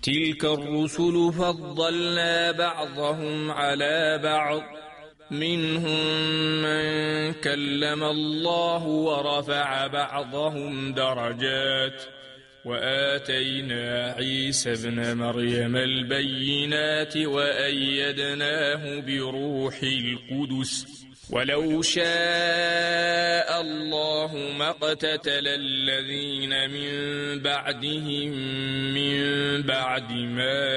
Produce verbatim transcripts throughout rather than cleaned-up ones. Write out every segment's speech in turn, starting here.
تلك الرسل فضلنا بعضهم على بعض منهم من كلم الله ورفع بعضهم درجات وآتينا عيسى ابن مريم البينات وأيدناه بروح القدس ولو شاء الله ما اقتتل الذين من بعدهم من بعد ما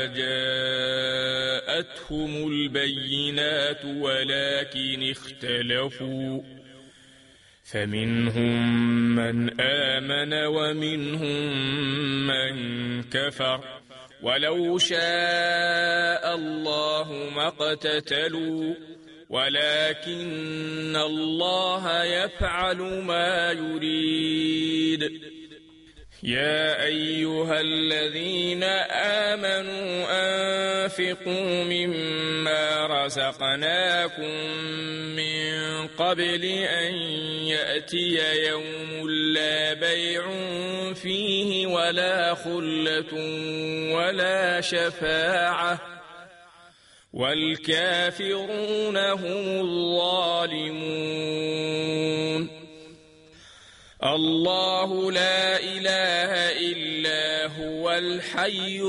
جاءتهم البينات ولكن اختلفوا فمنهم من آمن ومنهم من كفر ولو شاء الله ما اقتتلوا ولكن الله يفعل ما يريد يا أيها الذين آمنوا أنفقوا مما رزقناكم من قبل أن يأتي يوم لا بيع فيه ولا خلة ولا شفاعة والكافرون هم الظالمون الله لا إله إلا هو الحي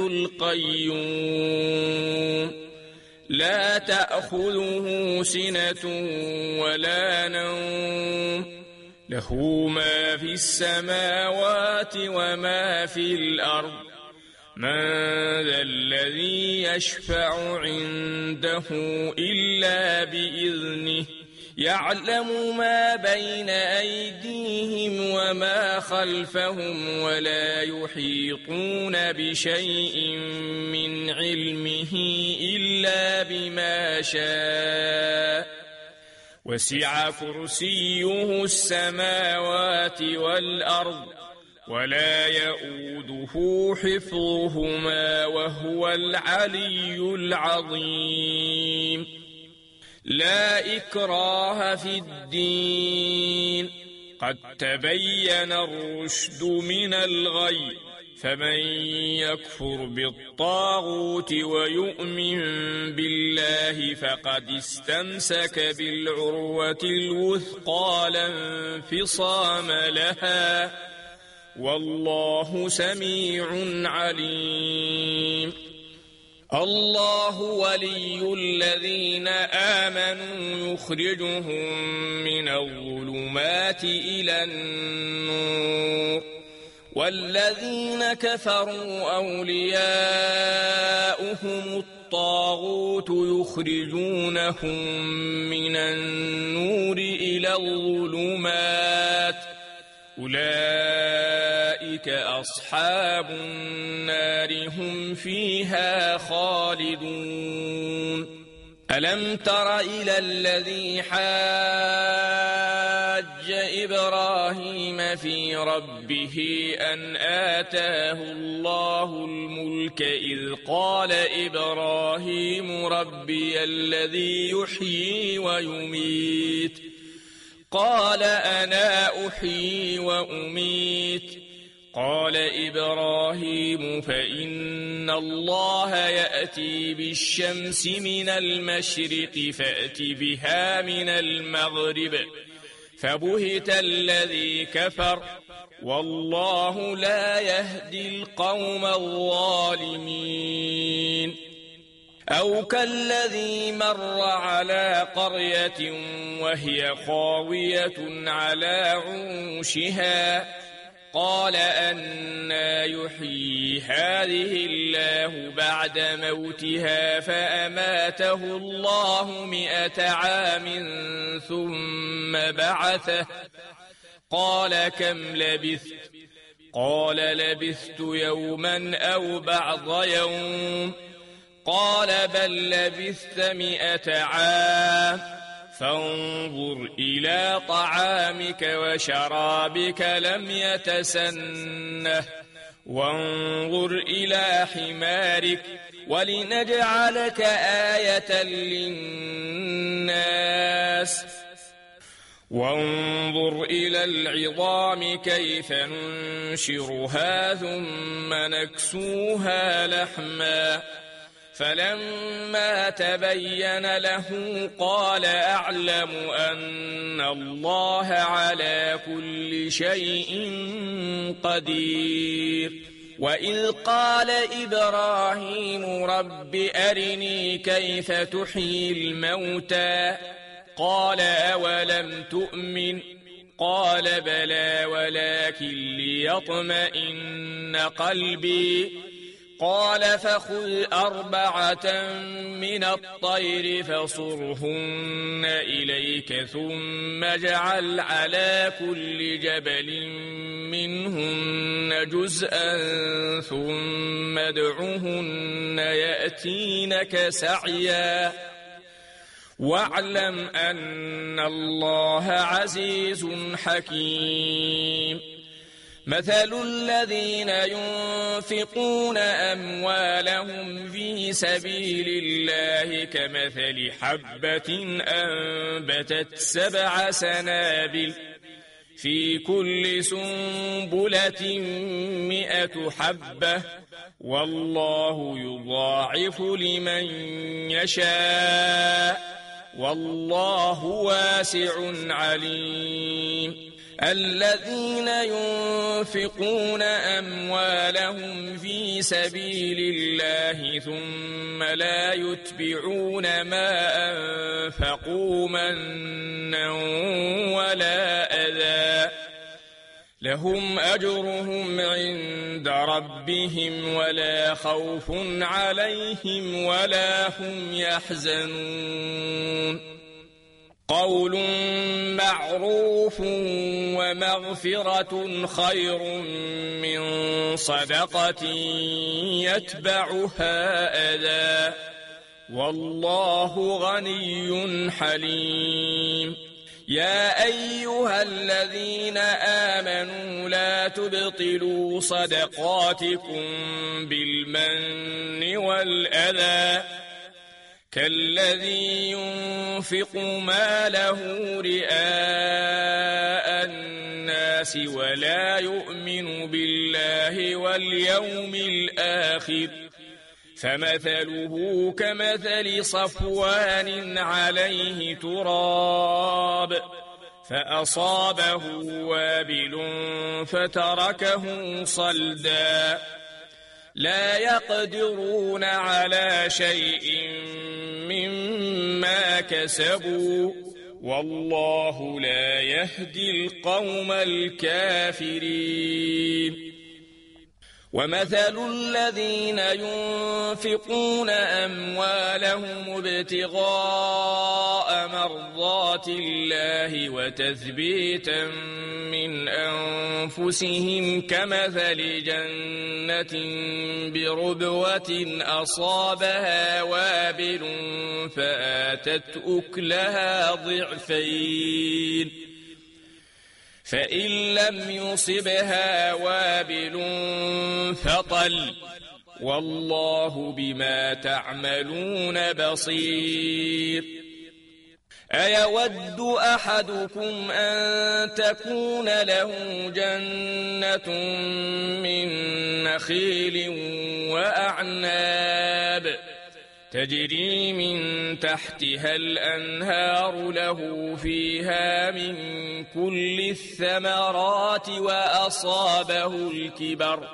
القيوم لا تأخذه سنة ولا نوم له ما في السماوات وما في الأرض من ذا الذي يشفع عنده إلا بإذنه يعلم ما بين أيديهم وما خلفهم ولا يحيطون بشيء من علمه إلا بما شاء وسع كرسيه السماوات والأرض ولا يؤوده حفظهما وهو العلي العظيم لا إكراه في الدين قد تبين الرشد من الغي فمن يكفر بالطاغوت ويؤمن بالله فقد استمسك بالعروة الوثقى لا انفصام لها والله سميع عليم الله ولي الذين آمنوا يخرجهم من الظلمات إلى النور والذين كفروا أولياؤهم الطاغوت يخرجونهم من النور إلى الظلمات أولئك أصحاب النار هم فيها خالدون ألم تر إلى الذي حاج إبراهيم في ربه أن آتاه الله الملك إذ قال إبراهيم ربي الذي يحيي ويميت قال أنا أحيي وأميت قال إبراهيم فإن الله يأتي بالشمس من المشرق فأت بها من المغرب فبهت الذي كفر والله لا يهدي القوم الظالمين أو كالذي مر على قرية وهي خاوية على عروشها قال أنى يحيي هذه الله بعد موتها فأماته الله مئة عام ثم بعثه قال كم لبثت قال لبثت يوما أو بعض يوم قال بل لبثت مئة عام فانظر إلى طعامك وشرابك لم يتسنه وانظر إلى حمارك ولنجعلك آية للناس وانظر إلى العظام كيف ننشرها ثم نكسوها لحما فلما تبين له قال أعلم أن الله على كل شيء قدير. وإذ قال إبراهيم رب أرني كيف تحيي الموتى قال أولم تؤمن قال بلى ولكن ليطمئن قلبي قال فخذ أربعة من الطير فصرهن إليك ثم اجعل على كل جبل منهن جزءا ثم ادعهن يأتينك سعيا واعلم أن الله عزيز حكيم. مثل الذين ينفقون أموالهم في سبيل الله كمثل حبة أنبتت سبع سنابل في كل سنبلة مئة حبة والله يضاعف لمن يشاء والله واسع عليم. الذين ينفقون أموالهم في سبيل الله ثم لا يتبعون ما أنفقوا منا ولا أذى لهم أجرهم عند ربهم ولا خوف عليهم ولا هم يحزنون. قول معروف ومغفرة خير من صدقة يتبعها أذى والله غني حليم. يا أيها الذين آمنوا لا تبطلوا صدقاتكم بالمن والأذى كالذي ينفق ماله رئاء الناس ولا يؤمن بالله واليوم الآخر فمثله كمثل صفوان عليه تراب فأصابه وابل فتركه صلدا لا يقدرون على شيء مما كسبوا والله لا يهدي القوم الكافرين. ومثل الذين ينفقون أموالهم ابتغاء مرضات الله وتثبيتا من أنفسهم كمثل جنة بربوة أصابها وابل فآتت أكلها ضعفين فإن لم يصبها وابل فطل والله بما تعملون بصير. أيود أحدكم أن تكون له جنة من نخيل وأعناب تجري من تحتها الأنهار له فيها من كل الثمرات وأصابه الكبر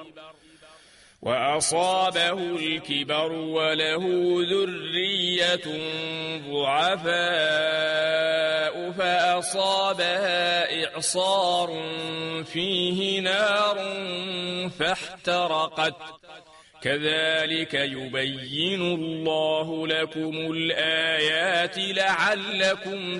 وأصابه الكبر وله ذرية ضعفاء فأصابها إعصار فيه نار فاحترقت كذلك يبين الله لكم الآيات لعلكم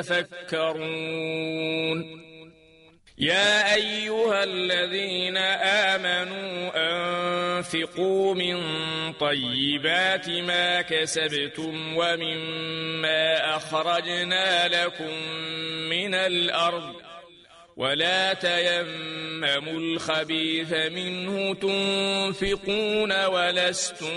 تتفكرون. يا أيها الذين آمنوا أنفقوا من طيبات ما كسبتم ومما أخرجنا لكم من الأرض ولا تيمموا الخبيث منه تنفقون ولستم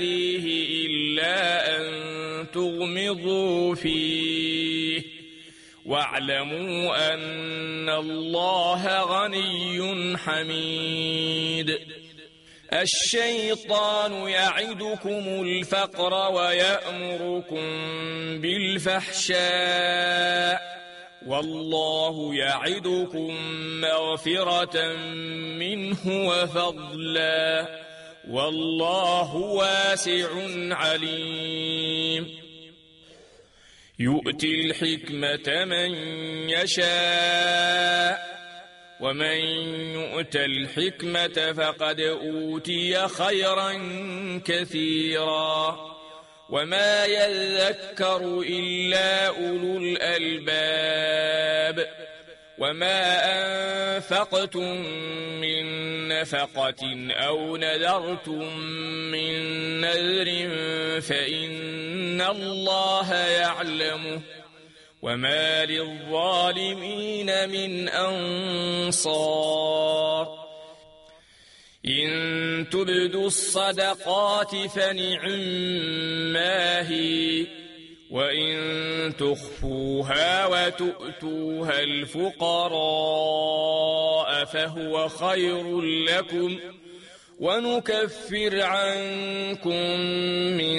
بآخذيه إلا أن تغمضوا فيه واعلموا أن الله غني حميد. الشيطان يعدكم الفقر ويأمركم بالفحشاء والله يعدكم مغفرة منه وفضلا والله واسع عليم. يؤتي الحكمة من يشاء ومن يؤت الحكمة فقد أوتي خيرا كثيرا وما يذكر إلا أولو الألباب. وما أنفقتم من نفقة أو نذرتم من نذر فإن الله يعلمه وما للظالمين من أنصار. إن تبدوا الصدقات فنعما هي وإن تخفوها وتؤتوها الفقراء فهو خير لكم ونكفر عنكم من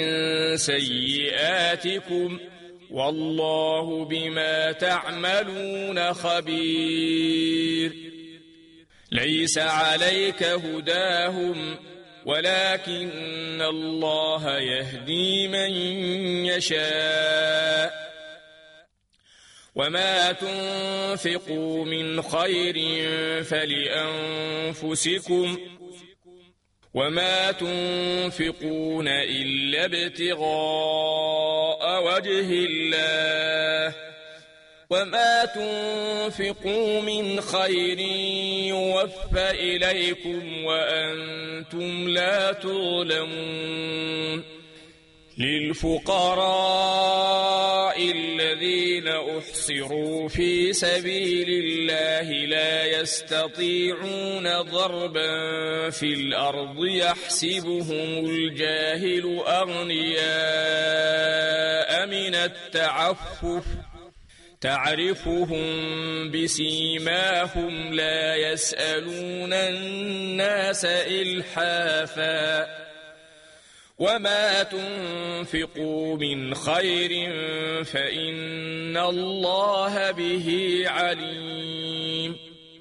سيئاتكم والله بما تعملون خبير. ليس عليك هداهم ولكن الله يهدي من يشاء. وما تنفقوا من خير فلأنفسكم وما تنفقون إلا ابتغاء وجه الله وما تنفقوا من خير يوفى إليكم وأنتم لا تظلمون. للفقراء الذين أحصروا في سبيل الله لا يستطيعون ضربا في الأرض يحسبهم الجاهل أغنياء من التعفف تعرفهم بسيماهم لا يسألون الناس إلحافا. وما تنفقوا من خير فإن الله به عليم.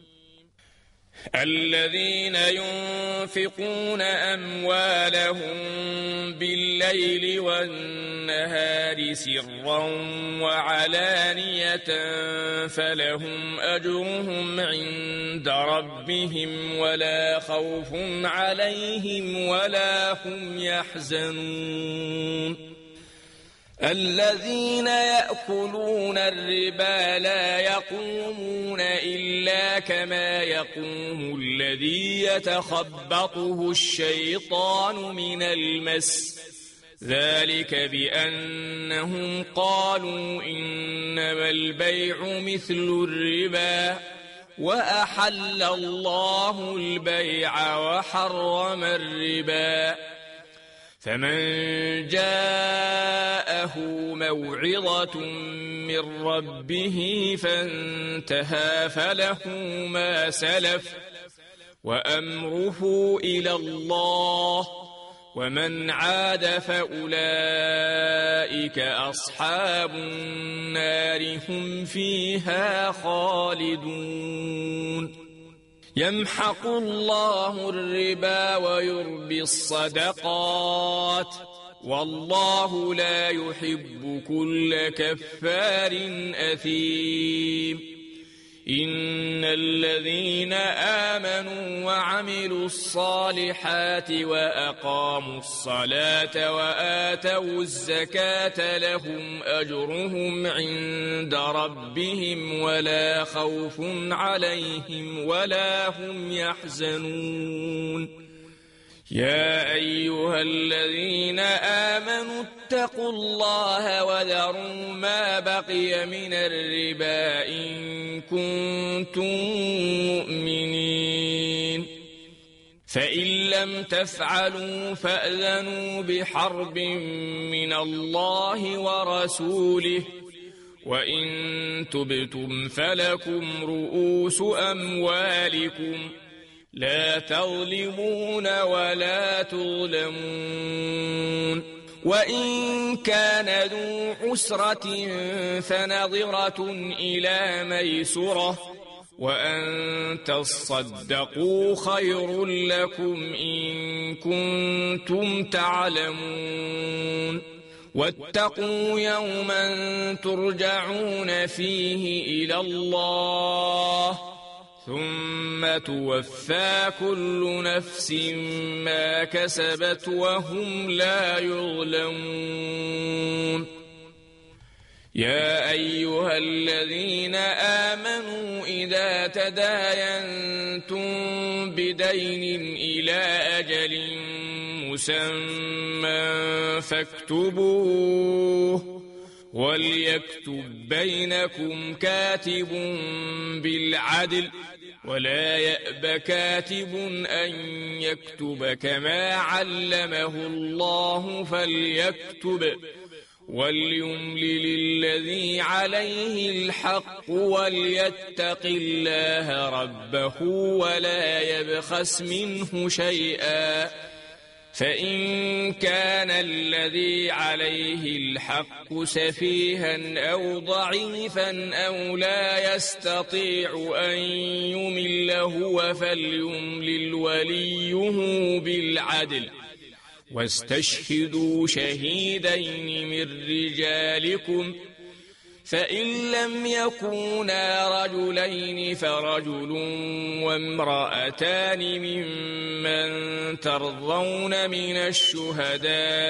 الذين ينفقون أموالهم بالليل والنهار سرا وعلانية فلهم أجرهم عند ربهم ولا خوف عليهم ولا هم يحزنون. الذين يأكلون الربا لا يقومون إلا كما يقوم الذي يتخبطه الشيطان من المس ذلك بأنهم قالوا إنما البيع مثل الربا وأحل الله البيع وحرم الربا. فمن جاءه موعظة من ربه فانتهى فله ما سلف وأمره إلى الله ومن عاد فأولئك أصحاب النار هم فيها خالدون. يمحق الله الربا ويربي الصدقات والله لا يحب كل كفار أثيم. إن الذين آمنوا وعملوا الصالحات وأقاموا الصلاة وآتوا الزكاة لهم أجرهم عند ربهم ولا خوف عليهم ولا هم يحزنون. يا أيها الذين آمنوا اتقوا الله وذروا ما بقي من الربا إن كنتم مؤمنين فإن لم تفعلوا فأذنوا بحرب من الله ورسوله وإن تبتم فلكم رؤوس أموالكم لا تظلمون ولا تظلمون. وإن كان ذو عسرة فنظرة إلى ميسرة وأن تصدقوا خير لكم إن كنتم تعلمون. واتقوا يوما ترجعون فيه إلى الله ثم توفى كل نفس ما كسبت وهم لا يظلمون. يا أيها الذين آمنوا إذا تداينتم بدين إلى أجل مسمى فاكتبوه وليكتب بينكم كاتب بالعدل ولا يأب كاتب أن يكتب كما علمه الله فليكتب وليملل الذي عليه الحق وليتق الله ربه ولا يبخس منه شيئا فإن كان الذي عليه الحق سفيها أو ضعيفا أو لا يستطيع أن يمل هو فليملل وليه بالعدل واستشهدوا شهيدين من رجالكم فإن لم يكونا رجلين فرجل وامرأتان ممن ترضون من الشهداء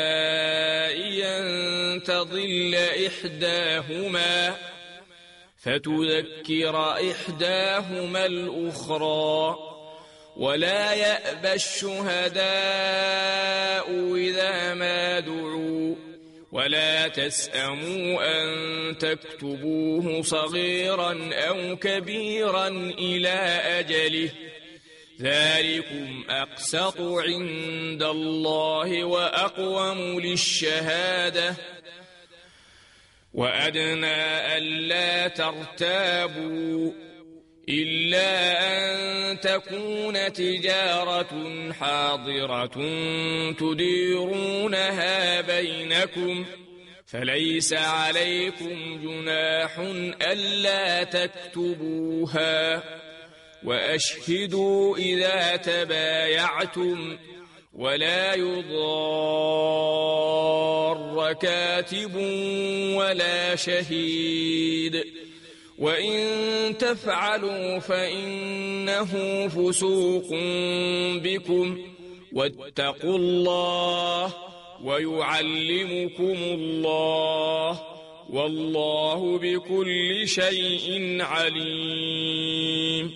أن تضل إحداهما فتذكر إحداهما الأخرى ولا يأبى الشهداء إذا ما دعوا ولا تسأموا أن تكتبوه صغيرا أو كبيرا إلى أجله ذلكم أقسط عند الله وأقوم للشهادة وأدنى ألا ترتابوا إلا أن تكون تجارة حاضرة تديرونها بينكم فليس عليكم جناح ألا تكتبوها وأشهدوا إذا تبايعتم ولا يضار كاتب ولا شهيد وإن تفعلوا فإنه فسوق بكم واتقوا الله ويعلمكم الله والله بكل شيء عليم.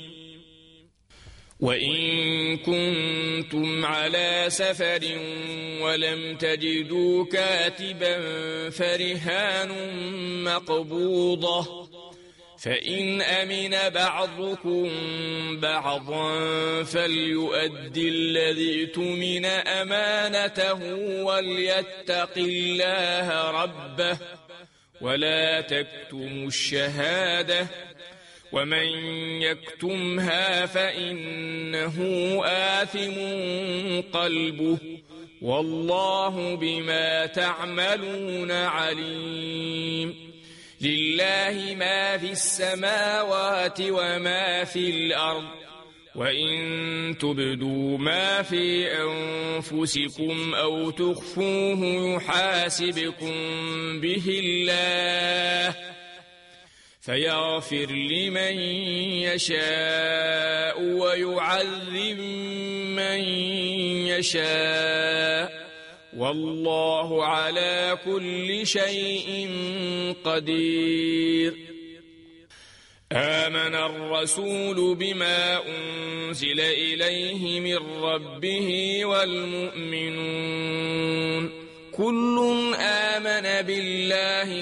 وإن كنتم على سفر ولم تجدوا كاتبا فرهان مقبوضة فإن أمن بعضكم بعضا فليؤدي الذي اؤتمن أمانته وليتق الله ربه ولا تكتموا الشهادة ومن يكتمها فإنه آثم قلبه والله بما تعملون عليم. لله ما في السماوات وما في الأرض وإن تبدوا ما في أنفسكم أو تخفوه يحاسبكم به الله فيغفر لمن يشاء ويعذب من يشاء والله على كل شيء قدير. آمن الرسول بما أنزل إليه من ربه والمؤمنون كل آمن بالله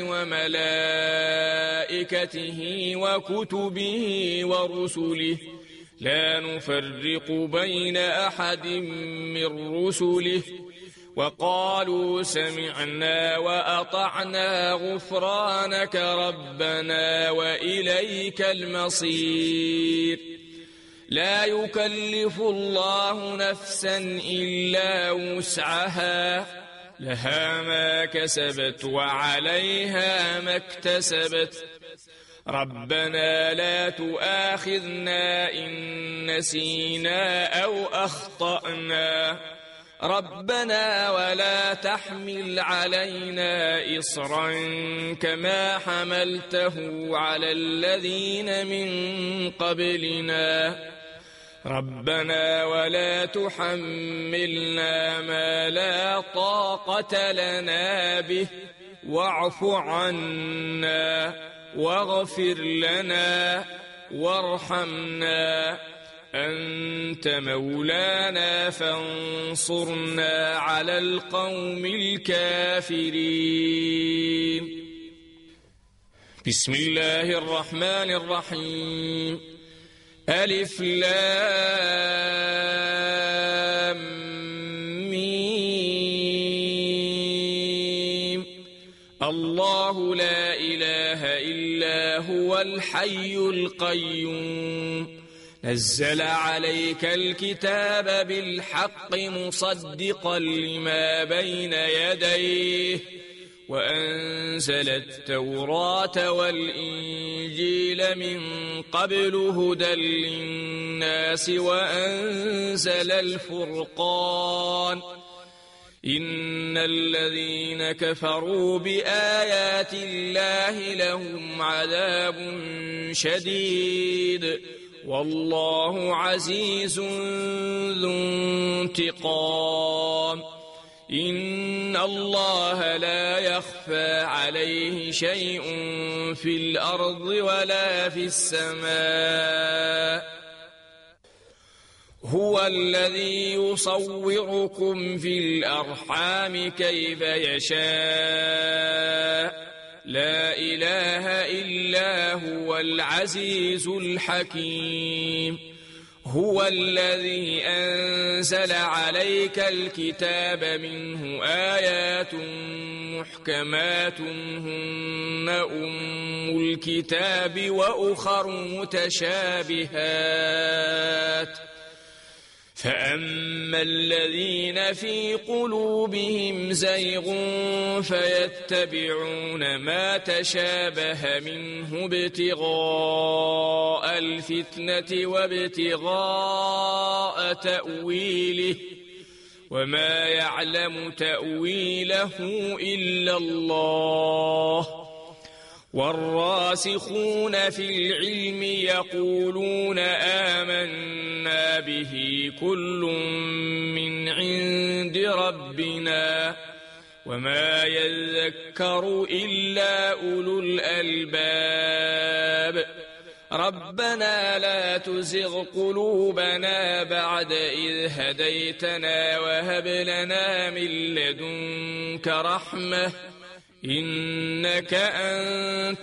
وملائكته وكتبه ورسله لا نفرق بين أحد من رسله وقالوا سمعنا وأطعنا غفرانك ربنا وإليك المصير لا يكلف الله نفسا إلا وسعها لها ما كسبت وعليها ما اكتسبت ربنا لا تؤاخذنا إن نسينا أو أخطأنا ربنا ولا تحمل علينا إصرا كما حملته على الذين من قبلنا ربنا ولا تحملنا ما لا طاقة لنا به واعف عنا واغفر لنا وارحمنا أنت مولانا فانصرنا على القوم الكافرين. بسم الله الرحمن الرحيم. ألف لام ميم. الله لا إله إلا هو الحي القيوم نزل عليك الكتاب بالحق مصدقا لما بين يديه وأنزل التوراة والإنجيل من قبل هدى للناس وأنزل الفرقان إن الذين كفروا بآيات الله لهم عذاب شديد والله عزيز ذو انتقام إن الله لا يخفى عليه شيء في الأرض ولا في السماء هو الذي يصوركم في الأرحام كيف يشاء لا إله إلا هو العزيز الحكيم هو الذي أنزل عليك الكتاب منه آيات محكمات هن أم الكتاب وأخر متشابهات فأما الذين في قلوبهم زيغ فيتبعون ما تشابه منه ابتغاء الفتنة وابتغاء تأويله وما يعلم تأويله إلا الله والراسخون في العلم يقولون آمنا به كل من عند ربنا وما يذكر إلا أولو الألباب ربنا لا تزغ قلوبنا بعد إذ هديتنا وهب لنا من لدنك رحمة إنك أنت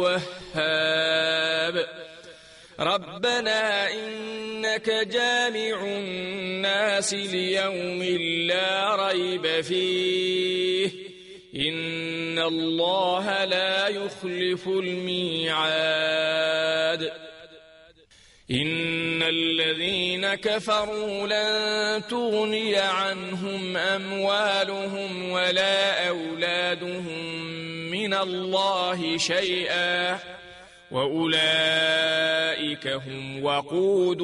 الوهاب ربنا إنك جامع الناس ليوم لا ريب فيه إن الله لا يخلف الميعاد إن الذين كفروا لن تغني عنهم أموالهم ولا أولادهم من الله شيئا وأولئك هم وقود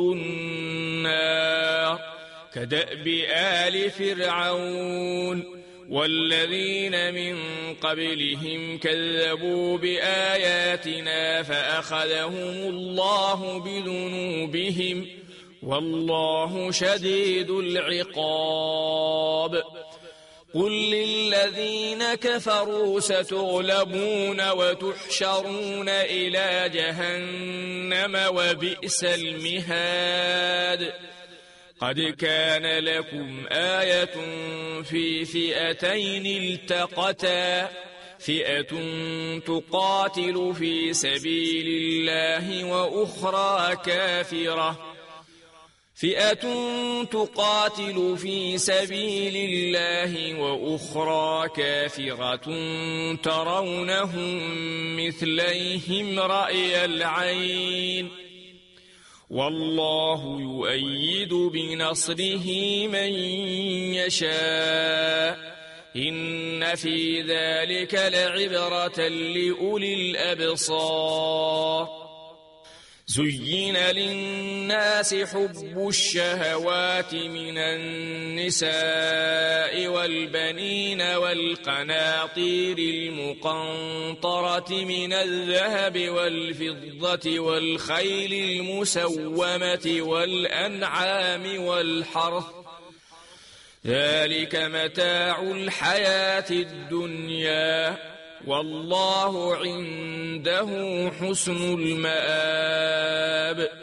النار كدأب آل فرعون والذين من قبلهم كذبوا بآياتنا فأخذهم الله بذنوبهم والله شديد العقاب قل للذين كفروا ستغلبون وتحشرون إلى جهنم وبئس المهاد قد كان لكم آية في فئتين التقتا فئة تقاتل في سبيل الله وأخرى كافرة فئة تقاتل في سبيل الله وأخرى كافرة ترونهم مثليهم رأي العين والله يؤيد بنصره من يشاء إن في ذلك لعبرة لأولي الأبصار زين للناس حب الشهوات من النساء والبنين والقناطير المقنطرة من الذهب والفضة والخيل المسومة والأنعام والحرث ذلك متاع الحياة الدنيا والله عنده حسن المآب